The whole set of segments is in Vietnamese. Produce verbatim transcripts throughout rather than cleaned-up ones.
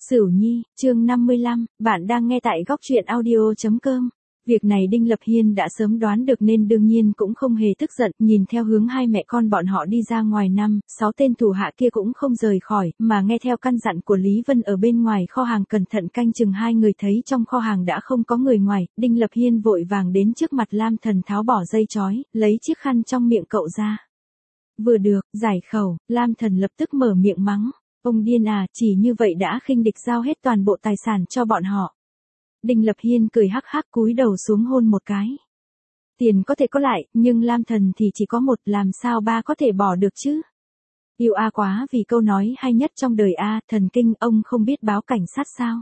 Sửu Nhi, chương năm mươi lăm, bạn đang nghe tại góc truyện audio chấm com. Việc này Đinh Lập Hiên đã sớm đoán được nên đương nhiên cũng không hề tức giận, nhìn theo hướng hai mẹ con bọn họ đi ra ngoài năm, sáu tên thủ hạ kia cũng không rời khỏi, mà nghe theo căn dặn của Lý Vân ở bên ngoài kho hàng cẩn thận canh chừng. Hai người thấy trong kho hàng đã không có người ngoài, Đinh Lập Hiên vội vàng đến trước mặt Lam Thần tháo bỏ dây chói, lấy chiếc khăn trong miệng cậu ra. Vừa được, giải khẩu, Lam Thần lập tức mở miệng mắng. Ông điên à, chỉ như vậy đã khinh địch giao hết toàn bộ tài sản cho bọn họ. Đinh Lập Hiên cười hắc hắc cúi đầu xuống hôn một cái. Tiền có thể có lại, nhưng Lam Thần thì chỉ có một, làm sao ba có thể bỏ được chứ? Yêu a quá vì câu nói hay nhất trong đời a, thần kinh, ông không biết báo cảnh sát sao?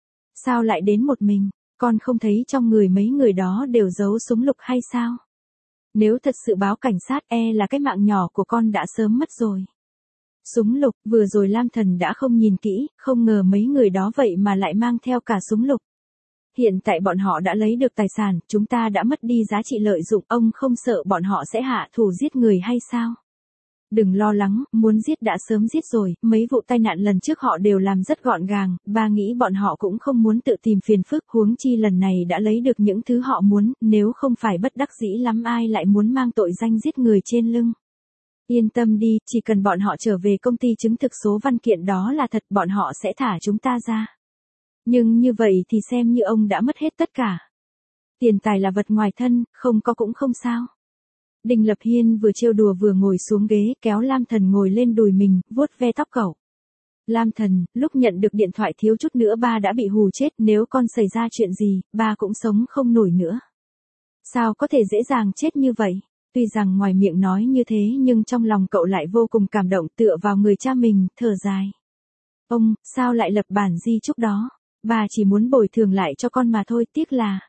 Sao lại đến một mình, con không thấy trong người mấy người đó đều giấu súng lục hay sao? Nếu thật sự báo cảnh sát e là cái mạng nhỏ của con đã sớm mất rồi. Súng lục, vừa rồi Lam Thần đã không nhìn kỹ, không ngờ mấy người đó vậy mà lại mang theo cả súng lục. Hiện tại bọn họ đã lấy được tài sản, chúng ta đã mất đi giá trị lợi dụng, ông không sợ bọn họ sẽ hạ thủ giết người hay sao? Đừng lo lắng, muốn giết đã sớm giết rồi, mấy vụ tai nạn lần trước họ đều làm rất gọn gàng, ba nghĩ bọn họ cũng không muốn tự tìm phiền phức, huống chi lần này đã lấy được những thứ họ muốn, nếu không phải bất đắc dĩ lắm ai lại muốn mang tội danh giết người trên lưng. Yên tâm đi, chỉ cần bọn họ trở về công ty chứng thực số văn kiện đó là thật, bọn họ sẽ thả chúng ta ra. Nhưng như vậy thì xem như ông đã mất hết tất cả. Tiền tài là vật ngoài thân, không có cũng không sao. Đinh Lập Hiên vừa trêu đùa vừa ngồi xuống ghế, kéo Lam Thần ngồi lên đùi mình, vuốt ve tóc cậu. Lam Thần, lúc nhận được điện thoại thiếu chút nữa ba đã bị hù chết, nếu con xảy ra chuyện gì, ba cũng sống không nổi nữa. Sao có thể dễ dàng chết như vậy? Tuy rằng ngoài miệng nói như thế nhưng trong lòng cậu lại vô cùng cảm động, tựa vào người cha mình, thở dài. Ông, sao lại lập bản di chúc đó? Bà chỉ muốn bồi thường lại cho con mà thôi, tiếc là.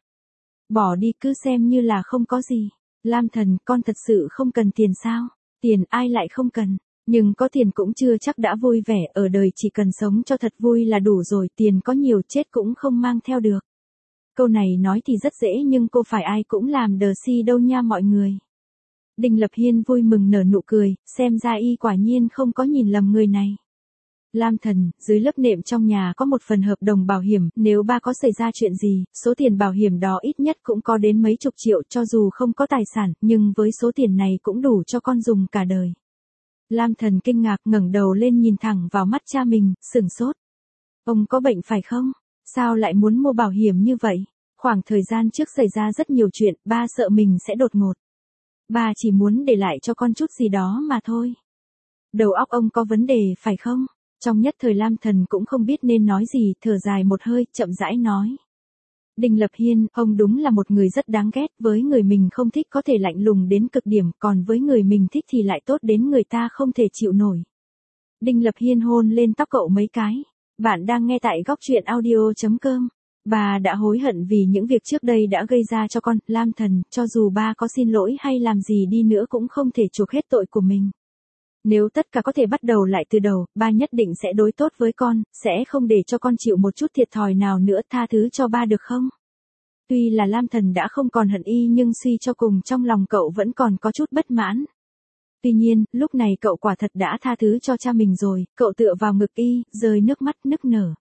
Bỏ đi cứ xem như là không có gì. Lam Thần, con thật sự không cần tiền sao? Tiền ai lại không cần? Nhưng có tiền cũng chưa chắc đã vui vẻ, ở đời chỉ cần sống cho thật vui là đủ rồi, tiền có nhiều chết cũng không mang theo được. Câu này nói thì rất dễ nhưng cô phải ai cũng làm đờ si đâu nha mọi người. Đinh Lập Hiên vui mừng nở nụ cười, xem ra y quả nhiên không có nhìn lầm người này. Lam Thần, dưới lớp nệm trong nhà có một phần hợp đồng bảo hiểm, nếu ba có xảy ra chuyện gì, số tiền bảo hiểm đó ít nhất cũng có đến mấy chục triệu, cho dù không có tài sản, nhưng với số tiền này cũng đủ cho con dùng cả đời. Lam Thần kinh ngạc ngẩng đầu lên nhìn thẳng vào mắt cha mình, sửng sốt. Ông có bệnh phải không? Sao lại muốn mua bảo hiểm như vậy? Khoảng thời gian trước xảy ra rất nhiều chuyện, ba sợ mình sẽ đột ngột. Ba chỉ muốn để lại cho con chút gì đó mà thôi. Đầu óc ông có vấn đề phải không? Trong nhất thời Lam Thần cũng không biết nên nói gì, thở dài một hơi, chậm rãi nói. Đinh Lập Hiên, ông đúng là một người rất đáng ghét, với người mình không thích có thể lạnh lùng đến cực điểm, còn với người mình thích thì lại tốt đến người ta không thể chịu nổi. Đinh Lập Hiên hôn lên tóc cậu mấy cái. Bạn đang nghe tại góc truyện audio chấm com. Bà đã hối hận vì những việc trước đây đã gây ra cho con, Lam Thần, cho dù ba có xin lỗi hay làm gì đi nữa cũng không thể chuộc hết tội của mình. Nếu tất cả có thể bắt đầu lại từ đầu, ba nhất định sẽ đối tốt với con, sẽ không để cho con chịu một chút thiệt thòi nào nữa, tha thứ cho ba được không? Tuy là Lam Thần đã không còn hận y nhưng suy cho cùng trong lòng cậu vẫn còn có chút bất mãn. Tuy nhiên, lúc này cậu quả thật đã tha thứ cho cha mình rồi, cậu tựa vào ngực y, rơi nước mắt nức nở.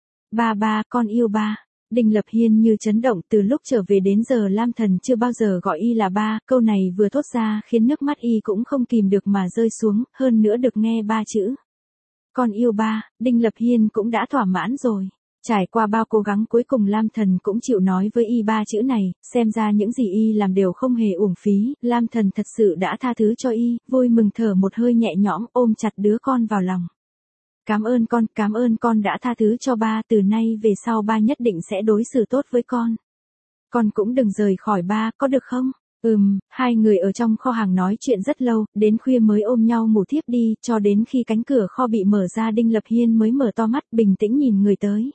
Ba ba, con yêu ba. Đinh Lập Hiên như chấn động, từ lúc trở về đến giờ Lam Thần chưa bao giờ gọi y là ba, câu này vừa thốt ra khiến nước mắt y cũng không kìm được mà rơi xuống, hơn nữa được nghe ba chữ. Con yêu ba, Đinh Lập Hiên cũng đã thỏa mãn rồi. Trải qua bao cố gắng cuối cùng Lam Thần cũng chịu nói với y ba chữ này, xem ra những gì y làm đều không hề uổng phí, Lam Thần thật sự đã tha thứ cho y, vui mừng thở một hơi nhẹ nhõm ôm chặt đứa con vào lòng. Cảm ơn con, cảm ơn con đã tha thứ cho ba, từ nay về sau ba nhất định sẽ đối xử tốt với con. Con cũng đừng rời khỏi ba, có được không? Ừm, hai người ở trong kho hàng nói chuyện rất lâu, đến khuya mới ôm nhau ngủ thiếp đi, cho đến khi cánh cửa kho bị mở ra Đinh Lập Hiên mới mở to mắt, bình tĩnh nhìn người tới.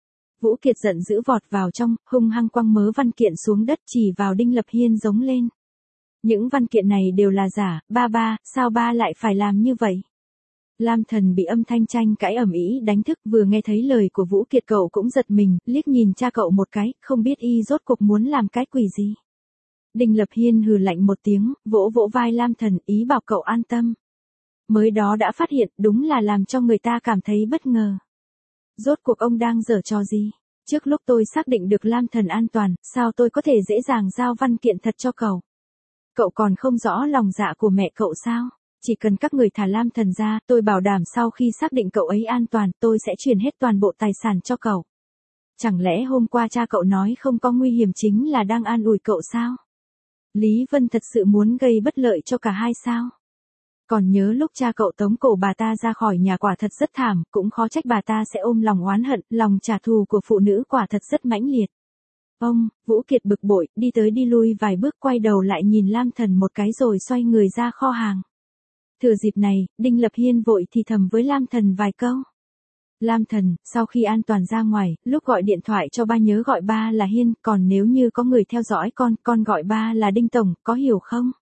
Vũ Kiệt giận dữ vọt vào trong, hung hăng quăng mớ văn kiện xuống đất chỉ vào Đinh Lập Hiên giống lên. Những văn kiện này đều là giả, ba ba, sao ba lại phải làm như vậy? Lam Thần bị âm thanh tranh cãi ầm ĩ đánh thức, vừa nghe thấy lời của Vũ Kiệt cậu cũng giật mình, liếc nhìn cha cậu một cái, không biết y rốt cuộc muốn làm cái quỷ gì. Đinh Lập Hiên hừ lạnh một tiếng, vỗ vỗ vai Lam Thần, ý bảo cậu an tâm. Mới đó đã phát hiện, đúng là làm cho người ta cảm thấy bất ngờ. Rốt cuộc ông đang giở trò gì? Trước lúc tôi xác định được Lam Thần an toàn, sao tôi có thể dễ dàng giao văn kiện thật cho cậu? Cậu còn không rõ lòng dạ của mẹ cậu sao? Chỉ cần các người thả Lam Thần ra, tôi bảo đảm sau khi xác định cậu ấy an toàn, tôi sẽ chuyển hết toàn bộ tài sản cho cậu. Chẳng lẽ hôm qua cha cậu nói không có nguy hiểm chính là đang an ủi cậu sao? Lý Vân thật sự muốn gây bất lợi cho cả hai sao? Còn nhớ lúc cha cậu tống cổ bà ta ra khỏi nhà quả thật rất thảm, cũng khó trách bà ta sẽ ôm lòng oán hận, lòng trả thù của phụ nữ quả thật rất mãnh liệt. Ông, Vũ Kiệt bực bội, đi tới đi lui vài bước quay đầu lại nhìn Lam Thần một cái rồi xoay người ra kho hàng. Thừa dịp này, Đinh Lập Hiên vội thì thầm với Lam Thần vài câu. Lam Thần, sau khi an toàn ra ngoài, lúc gọi điện thoại cho ba nhớ gọi ba là Hiên, còn nếu như có người theo dõi con, con gọi ba là Đinh Tổng, có hiểu không?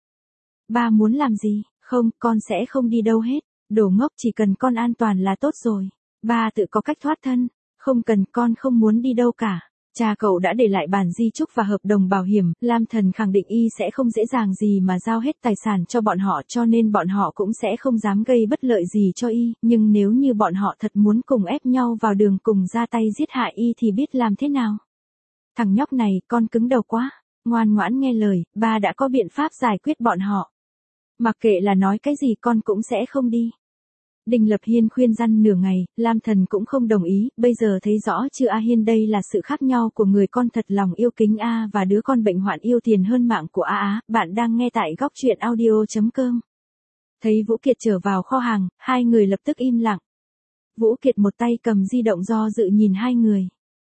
Ba muốn làm gì? Không, con sẽ không đi đâu hết. Đồ ngốc, chỉ cần con an toàn là tốt rồi. Ba tự có cách thoát thân. Không cần, con không muốn đi đâu cả. Cha cậu đã để lại bản di chúc và hợp đồng bảo hiểm, Lam Thần khẳng định y sẽ không dễ dàng gì mà giao hết tài sản cho bọn họ, cho nên bọn họ cũng sẽ không dám gây bất lợi gì cho y, nhưng nếu như bọn họ thật muốn cùng ép nhau vào đường cùng ra tay giết hại y thì biết làm thế nào. Thằng nhóc này, con cứng đầu quá, ngoan ngoãn nghe lời, ba đã có biện pháp giải quyết bọn họ. Mặc kệ là nói cái gì con cũng sẽ không đi. Đinh Lập Hiên khuyên răn nửa ngày, Lam Thần cũng không đồng ý, bây giờ thấy rõ chưa A Hiên, đây là sự khác nhau của người con thật lòng yêu kính A và đứa con bệnh hoạn yêu tiền hơn mạng của A Á. Bạn đang nghe tại góc truyện audio chấm com. Thấy Vũ Kiệt trở vào kho hàng, hai người lập tức im lặng. Vũ Kiệt một tay cầm di động do dự nhìn hai người.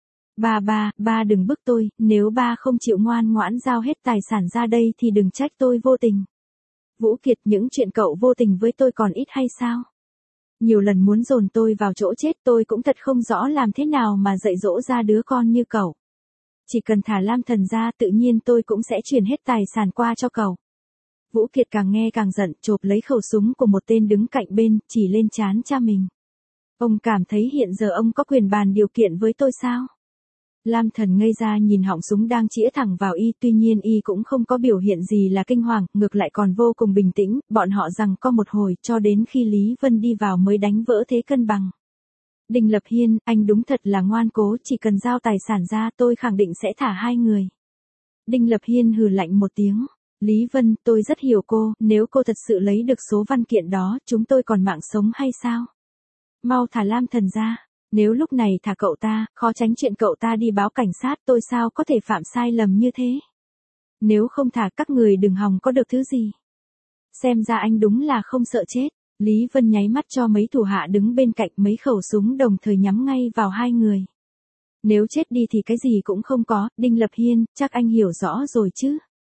Ba ba, ba đừng bức tôi, nếu ba không chịu ngoan ngoãn giao hết tài sản ra đây thì đừng trách tôi vô tình. Vũ Kiệt, những chuyện cậu vô tình với tôi còn ít hay sao? Nhiều lần muốn dồn tôi vào chỗ chết, tôi cũng thật không rõ làm thế nào mà dạy dỗ ra đứa con như cậu. Chỉ cần thả Lam Thần ra, tự nhiên tôi cũng sẽ chuyển hết tài sản qua cho cậu. Vũ Kiệt càng nghe càng giận, chộp lấy khẩu súng của một tên đứng cạnh bên, chỉ lên trán cha mình. Ông cảm thấy hiện giờ ông có quyền bàn điều kiện với tôi sao? Lam Thần ngây ra nhìn họng súng đang chĩa thẳng vào y, tuy nhiên y cũng không có biểu hiện gì là kinh hoàng, ngược lại còn vô cùng bình tĩnh, bọn họ giằng co một hồi, cho đến khi Lý Vân đi vào mới đánh vỡ thế cân bằng. Đinh Lập Hiên, anh đúng thật là ngoan cố, chỉ cần giao tài sản ra tôi khẳng định sẽ thả hai người. Đinh Lập Hiên hừ lạnh một tiếng. Lý Vân, tôi rất hiểu cô, nếu cô thật sự lấy được số văn kiện đó, chúng tôi còn mạng sống hay sao? Mau thả Lam Thần ra. Nếu lúc này thả cậu ta, khó tránh chuyện cậu ta đi báo cảnh sát, tôi sao có thể phạm sai lầm như thế. Nếu không thả các người đừng hòng có được thứ gì. Xem ra anh đúng là không sợ chết. Lý Vân nháy mắt cho mấy thủ hạ đứng bên cạnh, mấy khẩu súng đồng thời nhắm ngay vào hai người. Nếu chết đi thì cái gì cũng không có, Đinh Lập Hiên, chắc anh hiểu rõ rồi chứ.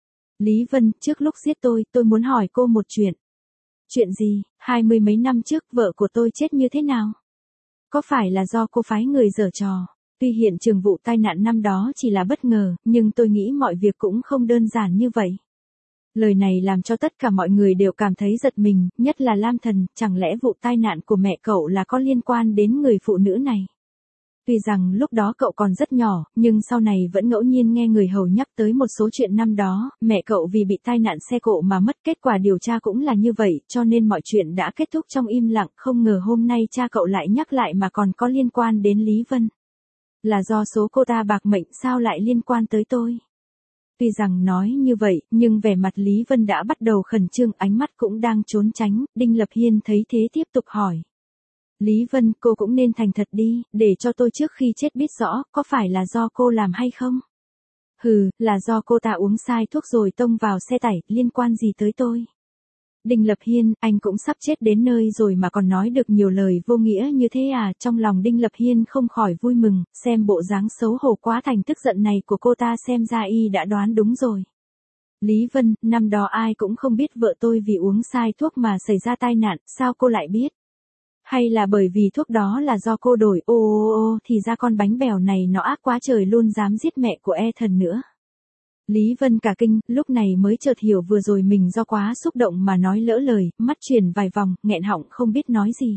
Lý Vân, trước lúc giết tôi, tôi muốn hỏi cô một chuyện. Chuyện gì? Hai mươi mấy năm trước vợ của tôi chết như thế nào? Có phải là do cô phái người giở trò? Tuy hiện trường vụ tai nạn năm đó chỉ là bất ngờ, nhưng tôi nghĩ mọi việc cũng không đơn giản như vậy. Lời này làm cho tất cả mọi người đều cảm thấy giật mình, nhất là Lam Thần, chẳng lẽ vụ tai nạn của mẹ cậu là có liên quan đến người phụ nữ này? Tuy rằng lúc đó cậu còn rất nhỏ, nhưng sau này vẫn ngẫu nhiên nghe người hầu nhắc tới một số chuyện năm đó, mẹ cậu vì bị tai nạn xe cộ mà mất, kết quả điều tra cũng là như vậy, cho nên mọi chuyện đã kết thúc trong im lặng, không ngờ hôm nay cha cậu lại nhắc lại mà còn có liên quan đến Lý Vân. Là do số cô ta bạc mệnh sao lại liên quan tới tôi? Tuy rằng nói như vậy, nhưng vẻ mặt Lý Vân đã bắt đầu khẩn trương, ánh mắt cũng đang trốn tránh, Đinh Lập Hiên thấy thế tiếp tục hỏi. Lý Vân, cô cũng nên thành thật đi, để cho tôi trước khi chết biết rõ, có phải là do cô làm hay không? Hừ, là do cô ta uống sai thuốc rồi tông vào xe tải, liên quan gì tới tôi? Đinh Lập Hiên, anh cũng sắp chết đến nơi rồi mà còn nói được nhiều lời vô nghĩa như thế à? Trong lòng Đinh Lập Hiên không khỏi vui mừng, xem bộ dáng xấu hổ quá thành tức giận này của cô ta, xem ra y đã đoán đúng rồi. Lý Vân, năm đó ai cũng không biết vợ tôi vì uống sai thuốc mà xảy ra tai nạn, sao cô lại biết? Hay là bởi vì thuốc đó là do cô đổi, ô ô ô, thì ra con bánh bèo này nó ác quá trời luôn, dám giết mẹ của E Thần nữa. Lý Vân cả kinh, lúc này mới chợt hiểu vừa rồi mình do quá xúc động mà nói lỡ lời, mắt chuyển vài vòng, nghẹn họng không biết nói gì.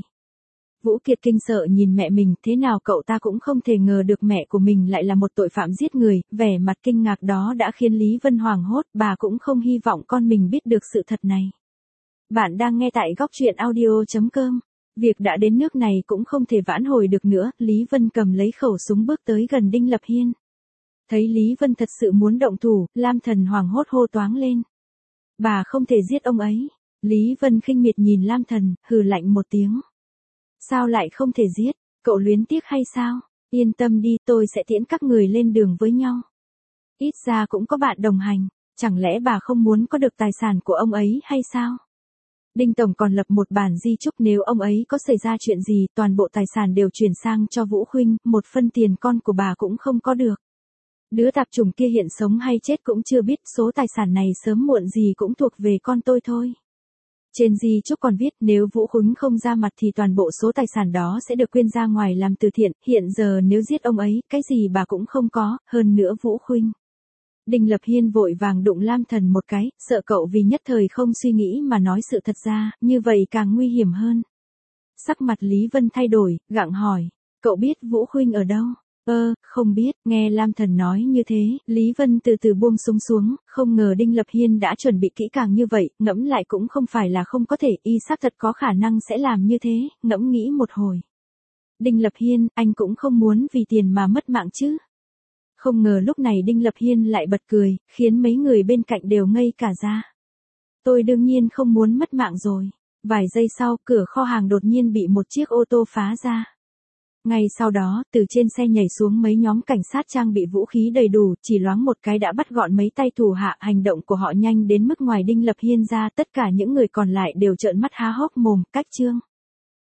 Vũ Kiệt kinh sợ nhìn mẹ mình, thế nào cậu ta cũng không thể ngờ được mẹ của mình lại là một tội phạm giết người, vẻ mặt kinh ngạc đó đã khiến Lý Vân hoảng hốt, bà cũng không hy vọng con mình biết được sự thật này. Bạn đang nghe tại góc truyện audio chấm com. Việc đã đến nước này cũng không thể vãn hồi được nữa, Lý Vân cầm lấy khẩu súng bước tới gần Đinh Lập Hiên. Thấy Lý Vân thật sự muốn động thủ, Lam Thần hoảng hốt hô toáng lên. Bà không thể giết ông ấy. Lý Vân khinh miệt nhìn Lam Thần, hừ lạnh một tiếng. Sao lại không thể giết, cậu luyến tiếc hay sao? Yên tâm đi, tôi sẽ tiễn các người lên đường với nhau. Ít ra cũng có bạn đồng hành, chẳng lẽ bà không muốn có được tài sản của ông ấy hay sao? Đinh Tổng còn lập một bản di chúc nếu ông ấy có xảy ra chuyện gì, toàn bộ tài sản đều chuyển sang cho Vũ Khuynh, một phân tiền con của bà cũng không có được. Đứa tạp chủng kia hiện sống hay chết cũng chưa biết, số tài sản này sớm muộn gì cũng thuộc về con tôi thôi. Trên di chúc còn viết nếu Vũ Khuynh không ra mặt thì toàn bộ số tài sản đó sẽ được quyên ra ngoài làm từ thiện, hiện giờ nếu giết ông ấy, cái gì bà cũng không có, hơn nữa Vũ Khuynh. Đinh Lập Hiên vội vàng đụng Lam Thần một cái, sợ cậu vì nhất thời không suy nghĩ mà nói sự thật ra, như vậy càng nguy hiểm hơn. Sắc mặt Lý Vân thay đổi, gặng hỏi, cậu biết Vũ Khuynh ở đâu? Ơ, không biết, nghe Lam Thần nói như thế, Lý Vân từ từ buông súng xuống, không ngờ Đinh Lập Hiên đã chuẩn bị kỹ càng như vậy, ngẫm lại cũng không phải là không có thể, y xác thật có khả năng sẽ làm như thế, ngẫm nghĩ một hồi. Đinh Lập Hiên, anh cũng không muốn vì tiền mà mất mạng chứ? Không ngờ lúc này Đinh Lập Hiên lại bật cười, khiến mấy người bên cạnh đều ngây cả ra. Tôi đương nhiên không muốn mất mạng rồi. Vài giây sau, cửa kho hàng đột nhiên bị một chiếc ô tô phá ra. Ngay sau đó, từ trên xe nhảy xuống mấy nhóm cảnh sát trang bị vũ khí đầy đủ, chỉ loáng một cái đã bắt gọn mấy tay thủ hạ, hành động của họ nhanh đến mức ngoài Đinh Lập Hiên ra, tất cả những người còn lại đều trợn mắt há hốc mồm, cách chương.